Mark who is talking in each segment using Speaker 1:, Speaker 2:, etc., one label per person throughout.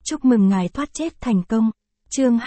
Speaker 1: Chúc mừng ngài thoát chết thành công. Chương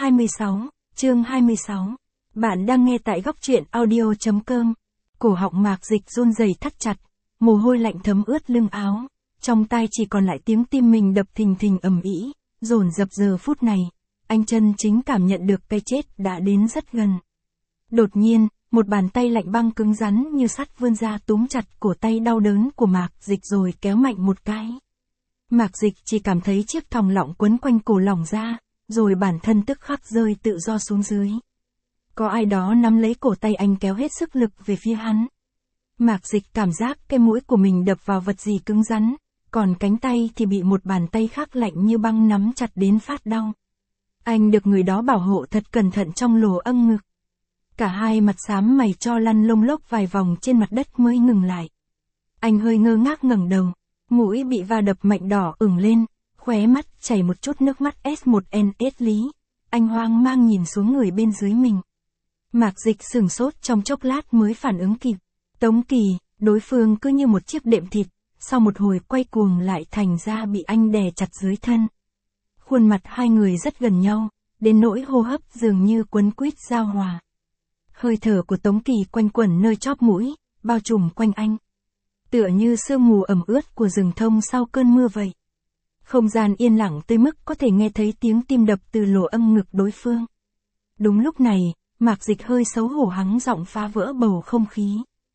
Speaker 1: 26. Bạn đang nghe tại góc truyện audio.com. Cổ họng Mạc Dịch run rẩy thắt chặt, mồ hôi lạnh thấm ướt lưng áo, trong tai chỉ còn lại tiếng tim mình đập thình thình ầm ĩ, dồn dập. Giờ phút này, anh chân chính cảm nhận được cái chết đã đến rất gần. Đột nhiên, một bàn tay lạnh băng cứng rắn như sắt vươn ra túm chặt cổ tay đau đớn của Mạc Dịch rồi kéo mạnh một cái. Mạc Dịch chỉ cảm thấy chiếc thòng lọng quấn quanh cổ lỏng ra, rồi bản thân tức khắc rơi tự do xuống dưới. Có ai đó nắm lấy cổ tay anh kéo hết sức lực về phía hắn. Mạc Dịch cảm giác cái mũi của mình đập vào vật gì cứng rắn, còn cánh tay thì bị một bàn tay khác lạnh như băng nắm chặt đến phát đau. Anh được người đó bảo hộ thật cẩn thận trong lỗ âng ngực. Cả hai mặt xám mày cho lăn lông lốc vài vòng trên mặt đất mới ngừng lại. Anh hơi ngơ ngác ngẩng đầu, mũi bị va đập mạnh đỏ ửng lên, khóe mắt chảy một chút nước mắt S1NS lý. Anh hoang mang nhìn xuống người bên dưới mình. Mạc Dịch sửng sốt trong chốc lát mới phản ứng kịp. Tống Kỳ, đối phương cứ như một chiếc đệm thịt, sau một hồi quay cuồng lại thành ra bị anh đè chặt dưới thân. Khuôn mặt hai người rất gần nhau, đến nỗi hô hấp dường như quấn quýt giao hòa. Hơi thở của Tống Kỳ quanh quẩn nơi chóp mũi, bao trùm quanh anh. Tựa như sương mù ẩm ướt của rừng thông sau cơn mưa vậy. Không gian yên lặng tới mức có thể nghe thấy tiếng tim đập từ lỗ âng ngực đối phương. Đúng lúc này, Mạc Dịch hơi xấu hổ hắng giọng phá vỡ bầu không khí.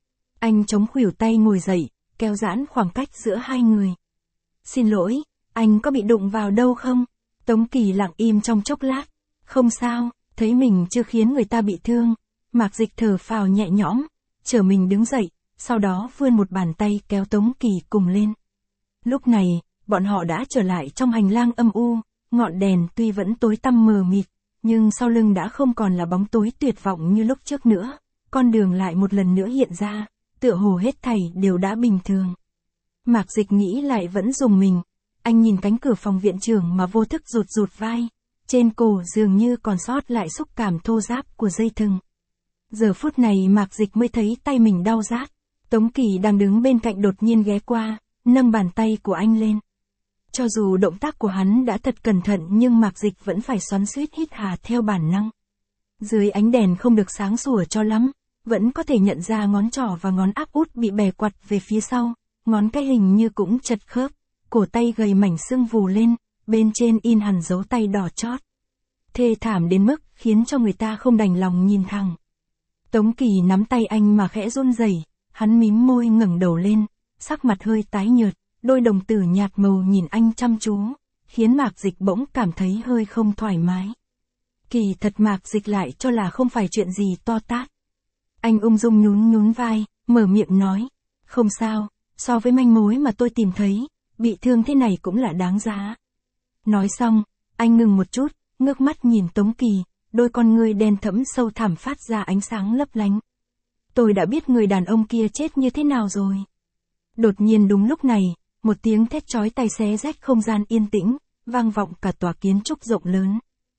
Speaker 1: Anh chống khuỷu tay ngồi dậy, kéo giãn khoảng cách giữa hai người. Xin lỗi, anh có bị đụng vào đâu không? Tống Kỳ lặng im trong chốc lát. Không sao, thấy mình chưa khiến người ta bị thương. Mạc Dịch thở phào nhẹ nhõm, trở mình đứng dậy, sau đó vươn một bàn tay kéo Tống Kỳ cùng lên. Lúc này, bọn họ đã trở lại trong hành lang âm u, ngọn đèn tuy vẫn tối tăm mờ mịt, nhưng sau lưng đã không còn là bóng tối tuyệt vọng như lúc trước nữa, con đường lại một lần nữa hiện ra, tựa hồ hết thảy đều đã bình thường. Mạc Dịch nghĩ lại vẫn rùng mình, anh nhìn cánh cửa phòng viện trưởng mà vô thức rụt rụt vai, trên cổ dường như còn sót lại xúc cảm thô ráp của dây thừng. Giờ phút này Mạc Dịch mới thấy tay mình đau rát. Tống Kỳ đang đứng bên cạnh đột nhiên ghé qua, nâng bàn tay của anh lên. Cho dù động tác của hắn đã thật cẩn thận nhưng Mạc Dịch vẫn phải xoắn xuýt hít hà theo bản năng. Dưới ánh đèn không được sáng sủa cho lắm, vẫn có thể nhận ra ngón trỏ và ngón áp út bị bè quặt về phía sau, ngón cái hình như cũng chật khớp, cổ tay gầy mảnh sưng vù lên, bên trên in hẳn dấu tay đỏ chót. Thê thảm đến mức khiến cho người ta không đành lòng nhìn thẳng. Tống Kỳ nắm tay anh mà khẽ run rẩy, hắn mím môi ngẩng đầu lên, sắc mặt hơi tái nhợt, đôi đồng tử nhạt màu nhìn anh chăm chú, khiến Mạc Dịch bỗng cảm thấy hơi không thoải mái. Kỳ thật Mạc Dịch lại cho là không phải chuyện gì to tát. Anh ung dung nhún vai, mở miệng nói, không sao, so với manh mối mà tôi tìm thấy, bị thương thế này cũng là đáng giá. Nói xong, anh ngừng một chút, ngước mắt nhìn Tống Kỳ, đôi con ngươi đen thẫm sâu thẳm phát ra ánh sáng lấp lánh. Tôi đã biết người đàn ông kia chết như thế nào rồi. Đột nhiên đúng lúc này, một tiếng thét chói tai xé rách không gian yên tĩnh, vang vọng cả tòa kiến trúc rộng lớn.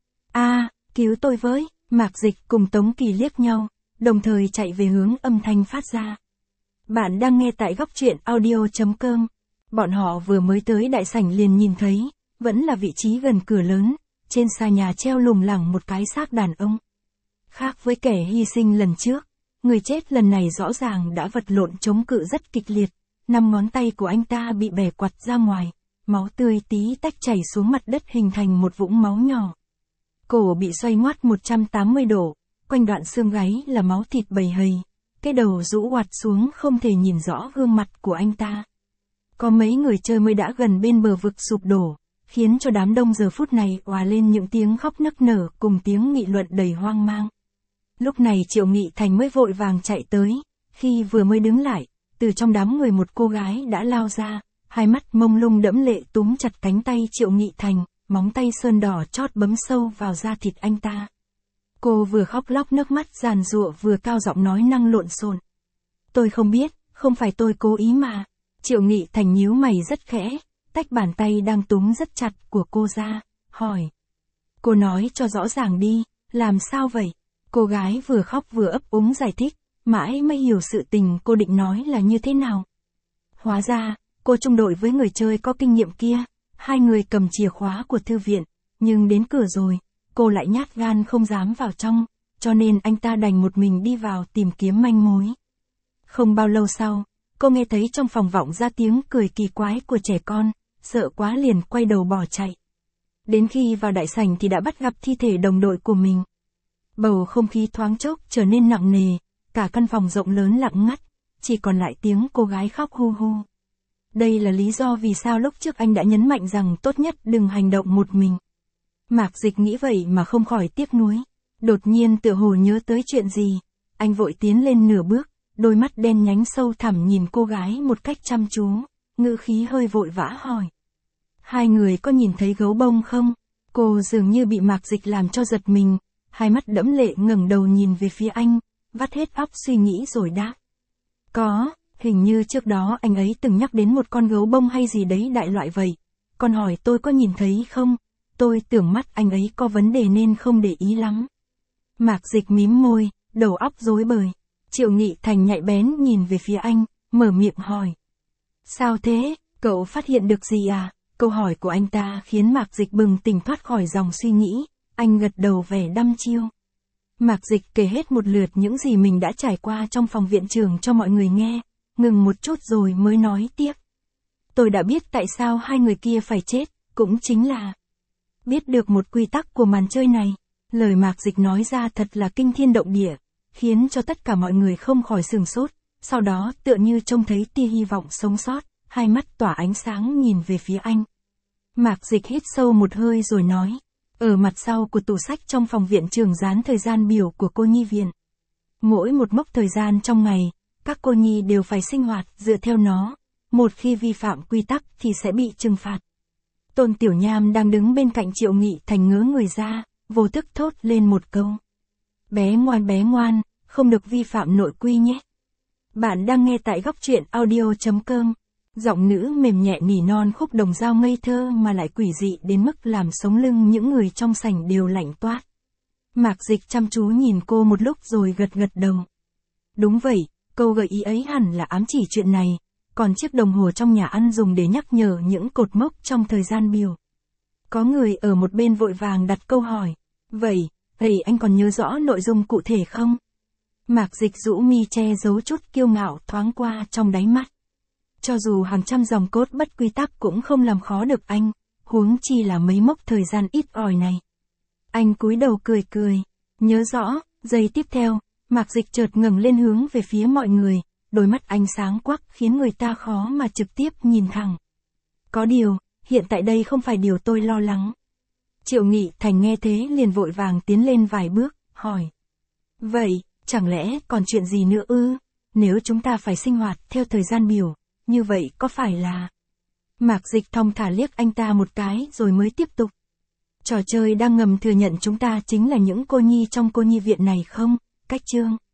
Speaker 1: Cứu tôi với, Mạc Dịch cùng Tống Kỳ liếc nhau, đồng thời chạy về hướng âm thanh phát ra. Bạn đang nghe tại góc truyện audio.com. Bọn họ vừa mới tới đại sảnh liền nhìn thấy, vẫn là vị trí gần cửa lớn, trên xà nhà treo lủng lẳng một cái xác đàn ông. Khác với kẻ hy sinh lần trước, người chết lần này rõ ràng đã vật lộn chống cự rất kịch liệt, 5 ngón tay của anh ta bị bẻ quặt ra ngoài, máu tươi tí tách chảy xuống mặt đất hình thành một vũng máu nhỏ. Cổ bị xoay ngoắt 180 độ, quanh đoạn xương gáy là máu thịt bầy hầy, cái đầu rũ oặt xuống không thể nhìn rõ gương mặt của anh ta. Có mấy người chơi mới đã gần bên bờ vực sụp đổ, khiến cho đám đông giờ phút này òa lên những tiếng khóc nức nở cùng tiếng nghị luận đầy hoang mang. Lúc này Triệu Nghị Thành mới vội vàng chạy tới, khi vừa mới đứng lại, từ trong đám người một cô gái đã lao ra, hai mắt mông lung đẫm lệ túm chặt cánh tay Triệu Nghị Thành, móng tay sơn đỏ chót bấm sâu vào da thịt anh ta. Cô vừa khóc lóc nước mắt giàn giụa vừa cao giọng nói năng lộn xộn. Tôi không biết, không phải tôi cố ý mà. Triệu Nghị Thành nhíu mày rất khẽ, tách bàn tay đang túm rất chặt của cô ra, hỏi. Cô nói cho rõ ràng đi, làm sao vậy? Cô gái vừa khóc vừa ấp úng giải thích, mãi mới hiểu sự tình cô định nói là như thế nào. Hóa ra, cô chung đội với người chơi có kinh nghiệm kia, hai người cầm chìa khóa của thư viện, nhưng đến cửa rồi, cô lại nhát gan không dám vào trong, cho nên anh ta đành một mình đi vào tìm kiếm manh mối. Không bao lâu sau, cô nghe thấy trong phòng vọng ra tiếng cười kỳ quái của trẻ con, sợ quá liền quay đầu bỏ chạy. Đến khi vào đại sảnh thì đã bắt gặp thi thể đồng đội của mình. Bầu không khí thoáng chốc trở nên nặng nề, cả căn phòng rộng lớn lặng ngắt, chỉ còn lại tiếng cô gái khóc hu hu. Đây là lý do vì sao lúc trước anh đã nhấn mạnh rằng tốt nhất đừng hành động một mình. Mạc Dịch nghĩ vậy mà không khỏi tiếc nuối. Đột nhiên tựa hồ nhớ tới chuyện gì, anh vội tiến lên nửa bước, đôi mắt đen nhánh sâu thẳm nhìn cô gái một cách chăm chú, ngữ khí hơi vội vã hỏi. Hai người có nhìn thấy gấu bông không? Cô dường như bị Mạc Dịch làm cho giật mình, hai mắt đẫm lệ ngẩng đầu nhìn về phía anh, vắt hết óc suy nghĩ rồi đáp. Có, hình như trước đó anh ấy từng nhắc đến một con gấu bông hay gì đấy đại loại vậy. Còn hỏi tôi có nhìn thấy không? Tôi tưởng mắt anh ấy có vấn đề nên không để ý lắm. Mạc Dịch mím môi, đầu óc rối bời. Triệu Nghị Thành nhạy bén nhìn về phía anh, mở miệng hỏi. Sao thế, cậu phát hiện được gì à? Câu hỏi của anh ta khiến Mạc Dịch bừng tỉnh thoát khỏi dòng suy nghĩ, anh gật đầu vẻ đăm chiêu. Mạc Dịch kể hết một lượt những gì mình đã trải qua trong phòng viện trưởng cho mọi người nghe, ngừng một chút rồi mới nói tiếp. Tôi đã biết tại sao hai người kia phải chết, cũng chính là biết được một quy tắc của màn chơi này. Lời Mạc Dịch nói ra thật là kinh thiên động địa, khiến cho tất cả mọi người không khỏi sửng sốt, sau đó tựa như trông thấy tia hy vọng sống sót, hai mắt tỏa ánh sáng nhìn về phía anh. Mạc Dịch hít sâu một hơi rồi nói, ở mặt sau của tủ sách trong phòng viện trưởng dán thời gian biểu của cô nhi viện. Mỗi một mốc thời gian trong ngày, các cô nhi đều phải sinh hoạt dựa theo nó, một khi vi phạm quy tắc thì sẽ bị trừng phạt. Tôn Tiểu Nham đang đứng bên cạnh Triệu Nghị Thành ngớ người ra, vô thức thốt lên một câu. Bé ngoan, không được vi phạm nội quy nhé. Bạn đang nghe tại góc truyện audio.com. Giọng nữ mềm nhẹ nỉ non khúc đồng dao ngây thơ mà lại quỷ dị đến mức làm sống lưng những người trong sảnh đều lạnh toát. Mạc Dịch chăm chú nhìn cô một lúc rồi gật đầu. Đúng vậy, câu gợi ý ấy hẳn là ám chỉ chuyện này, còn chiếc đồng hồ trong nhà ăn dùng để nhắc nhở những cột mốc trong thời gian biểu. Có người ở một bên vội vàng đặt câu hỏi, vậy anh còn nhớ rõ nội dung cụ thể không? Mạc Dịch rũ mi che giấu chút kiêu ngạo thoáng qua trong đáy mắt. Cho dù hàng trăm dòng cốt bất quy tắc cũng không làm khó được anh, huống chi là mấy mốc thời gian ít ỏi này. Anh cúi đầu cười, nhớ rõ. Giây tiếp theo, Mạc Dịch chợt ngẩng lên hướng về phía mọi người, đôi mắt anh sáng quắc khiến người ta khó mà trực tiếp nhìn thẳng. Có điều, hiện tại đây không phải điều tôi lo lắng. Triệu Nghị Thành nghe thế liền vội vàng tiến lên vài bước, hỏi. Vậy, chẳng lẽ còn chuyện gì nữa ư? Nếu chúng ta phải sinh hoạt theo thời gian biểu, như vậy có phải là... Mạc Dịch thong thả liếc anh ta một cái rồi mới tiếp tục. Trò chơi đang ngầm thừa nhận chúng ta chính là những cô nhi trong cô nhi viện này không? Cách chương